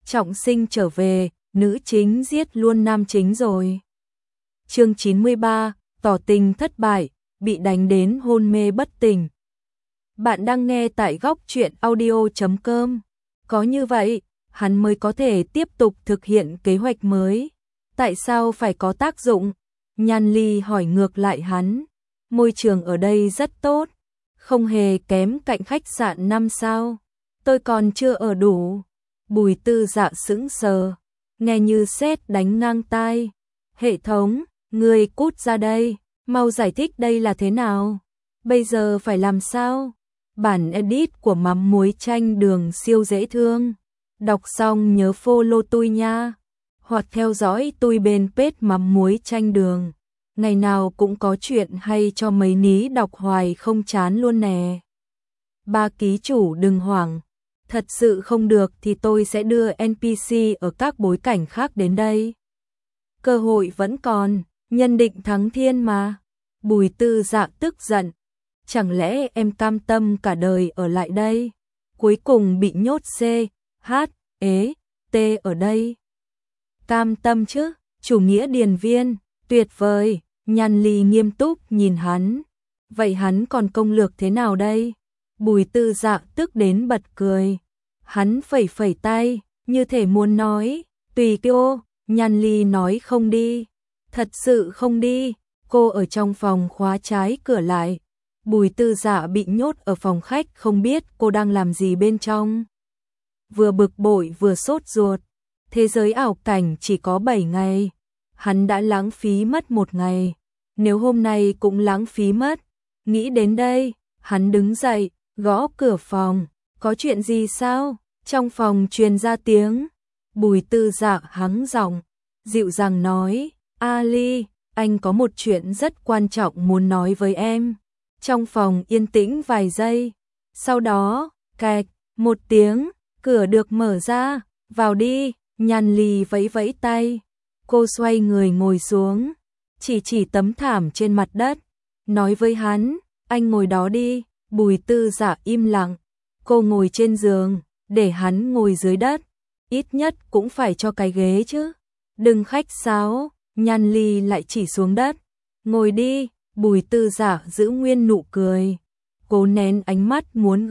trọng sinh trở về, nữ chính giết luôn nam chính rồi. Chương 93, tỏ tình thất bại, bị đánh đến hôn mê bất tỉnh. Bạn đang nghe tại góc truyện audio.com. Có như vậy, hắn mới có thể tiếp tục thực hiện kế hoạch mới. Tại sao phải có tác dụng? Nhan Ly hỏi ngược lại hắn. Môi trường ở đây rất tốt, không hề kém cạnh khách sạn 5 sao. Tôi còn chưa ở đủ. Bùi Tư Dạ sững sờ, nghe như sét đánh ngang tai. Hệ thống, ngươi cút ra đây, mau giải thích đây là thế nào? Bây giờ phải làm sao? Bản edit của mắm muối chanh đường siêu dễ thương. Đọc xong nhớ follow tôi nha. Hoặc theo dõi tôi bên page mắm muối chanh đường. Ngày nào cũng có chuyện hay cho mấy ní đọc hoài không chán luôn nè. Ba ký chủ đừng hoảng. Thật sự không được thì tôi sẽ đưa NPC ở các bối cảnh khác đến đây. Cơ hội vẫn còn, nhân định thắng thiên mà. Bùi Tư Dạ tức giận. Chẳng lẽ em cam tâm cả đời ở lại đây? Cuối cùng bị nhốt C, H, E, T ở đây. Cam tâm chứ, chủ nghĩa điền viên, tuyệt vời. Nhan Ly nghiêm túc nhìn hắn. Vậy hắn còn công lược thế nào đây? Bùi Tư Dạ tức đến bật cười. Hắn phẩy phẩy tay, như thể muốn nói, tùy cô. Nhan Ly nói không đi. Thật sự không đi. Cô ở trong phòng khóa trái cửa lại. Bùi Tư Dạ bị nhốt ở phòng khách, không biết cô đang làm gì bên trong. Vừa bực bội vừa sốt ruột. Thế giới ảo cảnh chỉ có 7 ngày. Hắn đã lãng phí mất 1 ngày. Nếu hôm nay cũng lãng phí mất. Nghĩ đến đây, hắn đứng dậy, gõ cửa phòng. Có chuyện gì sao? Trong phòng truyền ra tiếng. Bùi Tư Dạ hắng giọng, dịu dàng nói, Ali, anh có một chuyện rất quan trọng muốn nói với em. Trong phòng yên tĩnh vài giây. Sau đó, cạch, một tiếng, cửa được mở ra. Vào đi. Nhan Ly vẫy vẫy tay. Cô xoay người ngồi xuống, chỉ tấm thảm trên mặt đất, nói với hắn, anh ngồi đó đi. Bùi Tư Dạ im lặng. Cô ngồi trên giường, để hắn ngồi dưới đất. Ít nhất cũng phải cho cái ghế chứ. Đừng khách sáo. Nhan Ly lại chỉ xuống đất. Ngồi đi. Bùi Tư Dạ giữ nguyên nụ cười. Cố nén ánh mắt muốn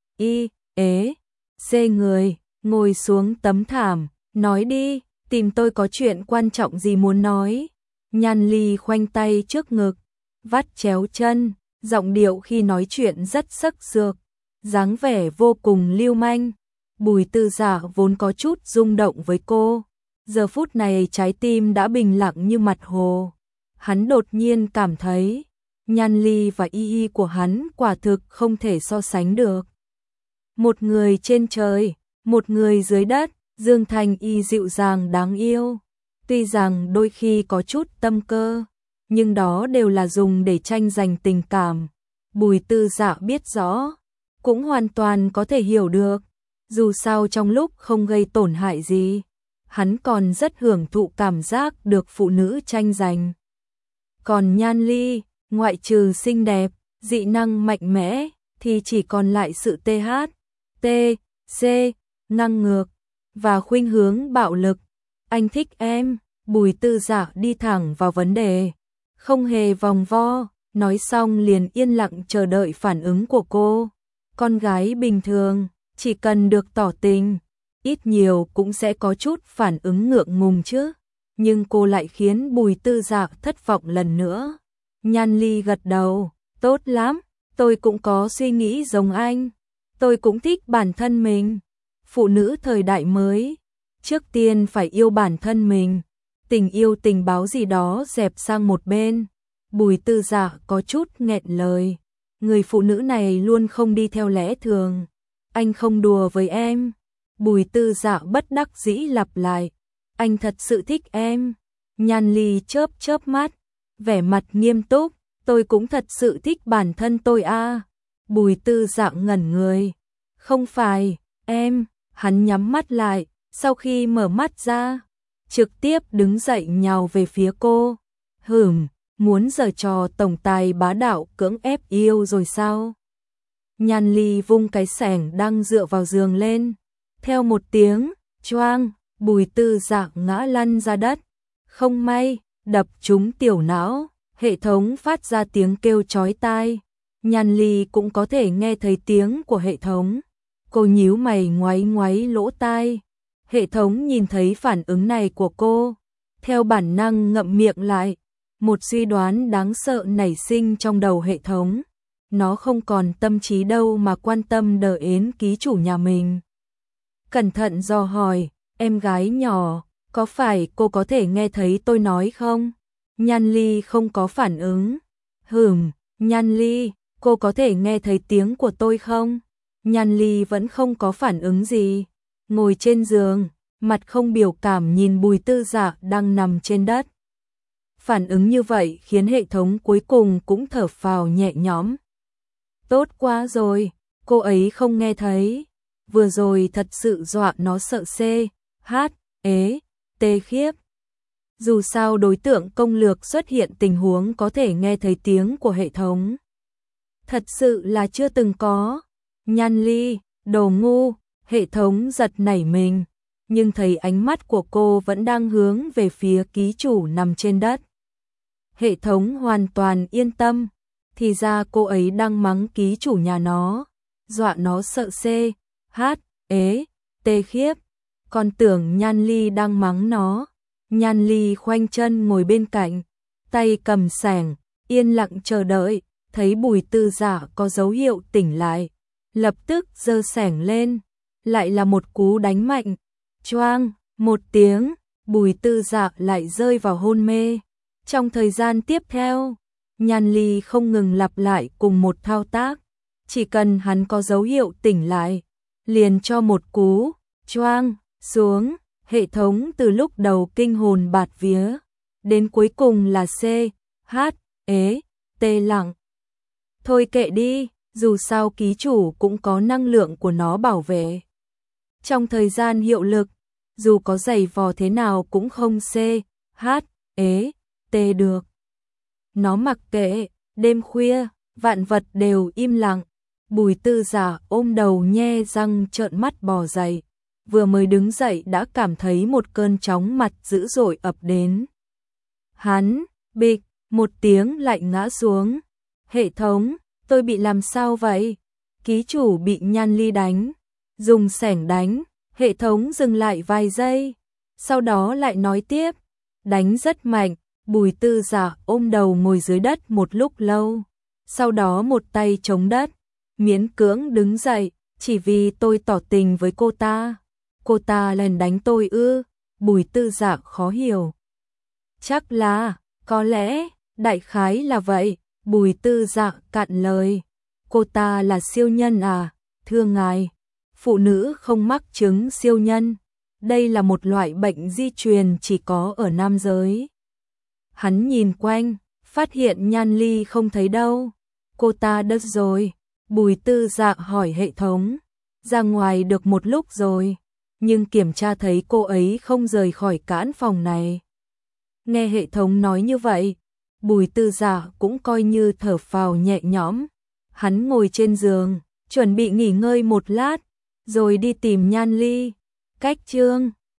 xê người, ngồi xuống tấm thảm, nói đi, tìm tôi có chuyện quan trọng gì muốn nói. Nhan Ly khoanh tay trước ngực, vắt chéo chân, giọng điệu khi nói chuyện rất sắc sược, dáng vẻ vô cùng lưu manh. Bùi Tư Dạ vốn có chút rung động với cô, giờ phút này trái tim đã bình lặng như mặt hồ. Hắn đột nhiên cảm thấy Nhan Ly và Y của hắn quả thực không thể so sánh được. Một người trên trời, một người dưới đất. Dương Thành Y dịu dàng đáng yêu. Tuy rằng đôi khi có chút tâm cơ, nhưng đó đều là dùng để tranh giành tình cảm. Bùi Tư Dạ biết rõ, cũng hoàn toàn có thể hiểu được. Dù sao trong lúc không gây tổn hại gì, hắn còn rất hưởng thụ cảm giác được phụ nữ tranh giành. Còn Nhan Ly, ngoại trừ xinh đẹp, dị năng mạnh mẽ, thì chỉ còn lại sự THC, ngang ngược, và khuynh hướng bạo lực. Anh thích em. Bùi Tư Dạ đi thẳng vào vấn đề, không hề vòng vo, nói xong liền yên lặng chờ đợi phản ứng của cô. Con gái bình thường, chỉ cần được tỏ tình, ít nhiều cũng sẽ có chút phản ứng ngượng ngùng chứ. Nhưng cô lại khiến Bùi Tư Dạ thất vọng lần nữa. Nhan Ly gật đầu, tốt lắm, tôi cũng có suy nghĩ giống anh. Tôi cũng thích bản thân mình. Phụ nữ thời đại mới, trước tiên phải yêu bản thân mình. Tình yêu tình báo gì đó dẹp sang một bên. Bùi Tư Dạ có chút nghẹn lời. Người phụ nữ này luôn không đi theo lẽ thường. Anh không đùa với em. Bùi Tư Dạ bất đắc dĩ lặp lại. Anh thật sự thích em. Nhan Ly chớp chớp mắt, vẻ mặt nghiêm túc. Tôi cũng thật sự thích bản thân tôi à. Bùi Tư Dạ ngẩn người. Không phải, em. Hắn nhắm mắt lại, sau khi mở mắt ra, trực tiếp đứng dậy nhào về phía cô. Muốn giở trò tổng tài bá đạo cưỡng ép yêu rồi sao? Nhan Ly vung cái xẻng đang dựa vào giường lên. Theo một tiếng, choang, Bùi Tư Dạ ngã lăn ra đất. Không may, đập trúng tiểu não, hệ thống phát ra tiếng kêu chói tai. Nhan Ly cũng có thể nghe thấy tiếng của hệ thống. Cô nhíu mày ngoáy ngoáy lỗ tai. Hệ thống nhìn thấy phản ứng này của cô, theo bản năng ngậm miệng lại. Một suy đoán đáng sợ nảy sinh trong đầu hệ thống. Nó không còn tâm trí đâu mà quan tâm đến ký chủ nhà mình. Cẩn thận dò hỏi, em gái nhỏ, có phải cô có thể nghe thấy tôi nói không? Nhan Ly không có phản ứng. Nhan Ly, cô có thể nghe thấy tiếng của tôi không? Nhan Ly vẫn không có phản ứng gì. Ngồi trên giường, mặt không biểu cảm nhìn Bùi Tư Dạ đang nằm trên đất. Phản ứng như vậy khiến hệ thống cuối cùng cũng thở phào nhẹ nhõm. Tốt quá rồi, cô ấy không nghe thấy. Vừa rồi thật sự dọa nó sợ tê khiếp. Dù sao đối tượng công lược xuất hiện tình huống có thể nghe thấy tiếng của hệ thống. Thật sự là chưa từng có. Nhan Ly, đồ ngu, hệ thống giật nảy mình, nhưng thấy ánh mắt của cô vẫn đang hướng về phía ký chủ nằm trên đất. Hệ thống hoàn toàn yên tâm, thì ra cô ấy đang mắng ký chủ nhà nó, dọa nó sợ tê khiếp, còn tưởng Nhan Ly đang mắng nó. Nhan Ly khoanh chân ngồi bên cạnh, tay cầm xẻng, yên lặng chờ đợi, thấy Bùi Tư Dạ có dấu hiệu tỉnh lại, lập tức giơ xẻng lên, lại là một cú đánh mạnh, choang, một tiếng, Bùi Tư Dạ lại rơi vào hôn mê. Trong thời gian tiếp theo, Nhan Ly không ngừng lặp lại cùng một thao tác, chỉ cần hắn có dấu hiệu tỉnh lại, liền cho một cú, choang, xuống. Hệ thống từ lúc đầu kinh hồn bạt vía, đến cuối cùng là tê lặng. Thôi kệ đi, dù sao ký chủ cũng có năng lượng của nó bảo vệ. Trong thời gian hiệu lực, dù có giày vò thế nào cũng không tê được. Nó mặc kệ, đêm khuya, vạn vật đều im lặng. Bùi Tư Dạ ôm đầu nhe răng trợn mắt bò dậy. Vừa mới đứng dậy đã cảm thấy một cơn chóng mặt dữ dội ập đến. Hắn, bịch, một tiếng lại ngã xuống. Hệ thống, tôi bị làm sao vậy? Ký chủ bị Nhan Ly đánh. Dùng xẻng đánh, hệ thống dừng lại vài giây. Sau đó lại nói tiếp. Đánh rất mạnh, Bùi Tư Dạ ôm đầu ngồi dưới đất một lúc lâu. Sau đó một tay chống đất, miễn cưỡng đứng dậy, chỉ vì tôi tỏ tình với cô ta. Cô ta lần đánh tôi ư? Bùi Tư Dạ khó hiểu. Chắc là, có lẽ, đại khái là vậy. Bùi Tư Dạ cạn lời. Cô ta là siêu nhân à? Thưa ngài, phụ nữ không mắc chứng siêu nhân. Đây là một loại bệnh di truyền chỉ có ở nam giới. Hắn nhìn quanh, phát hiện Nhan Ly không thấy đâu. Cô ta đâu rồi? Bùi Tư Dạ hỏi hệ thống. Ra ngoài được một lúc rồi, nhưng kiểm tra thấy cô ấy không rời khỏi cãn phòng này. Nghe hệ thống nói như vậy, Bùi Tư Dạ cũng coi như thở phào nhẹ nhõm. Hắn ngồi trên giường, chuẩn bị nghỉ ngơi một lát, rồi đi tìm Nhan Ly. Cách chương